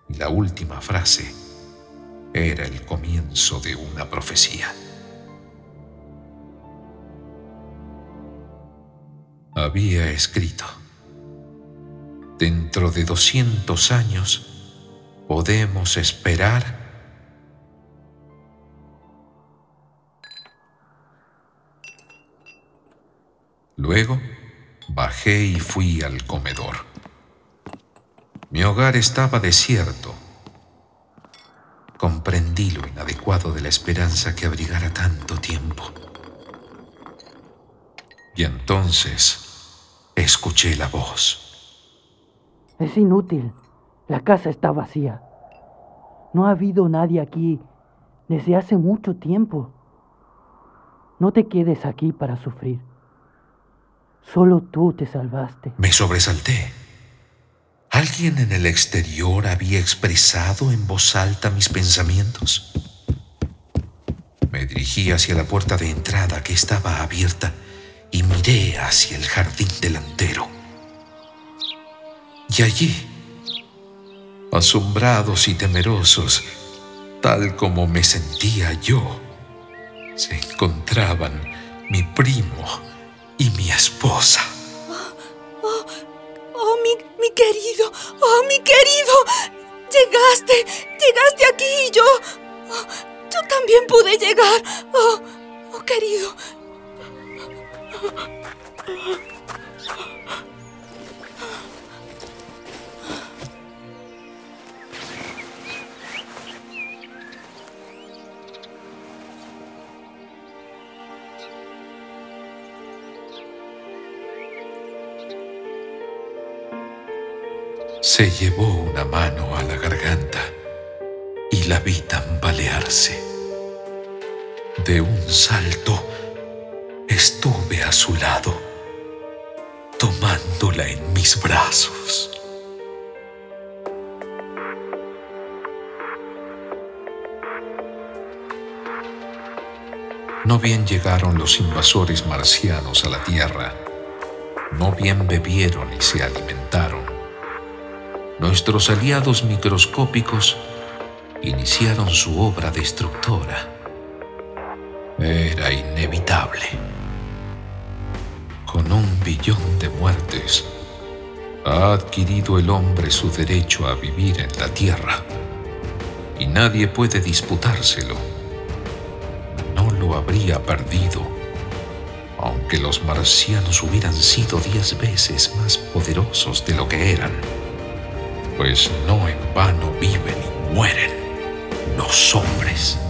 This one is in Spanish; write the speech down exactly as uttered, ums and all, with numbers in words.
y la última frase era el comienzo de una profecía. Había escrito: dentro de doscientos años podemos esperar. Luego bajé y fui al comedor. Mi hogar estaba desierto. Comprendí lo inadecuado de la esperanza que abrigara tanto tiempo. Y entonces escuché la voz. Es inútil. La casa está vacía. No ha habido nadie aquí desde hace mucho tiempo. No te quedes aquí para sufrir. Solo tú te salvaste. Me sobresalté. ¿Alguien en el exterior había expresado en voz alta mis pensamientos? Me dirigí hacia la puerta de entrada, que estaba abierta, y miré hacia el jardín delantero. Y allí, asombrados y temerosos, tal como me sentía yo, se encontraban mi primo y mi esposa. Oh, oh, oh mi, mi querido, oh, mi querido, llegaste, llegaste aquí y yo, oh, yo también pude llegar, oh, oh, querido. Se llevó una mano a la garganta y la vi tambalearse. De un salto estuve a su lado, tomándola en mis brazos. No bien llegaron los invasores marcianos a la Tierra, no bien bebieron y se alimentaron, nuestros aliados microscópicos iniciaron su obra destructora. Era inevitable. Con un billón de muertes, ha adquirido el hombre su derecho a vivir en la Tierra, y nadie puede disputárselo. No lo habría perdido, aunque los marcianos hubieran sido diez veces más poderosos de lo que eran. Pues no en vano viven y mueren los hombres.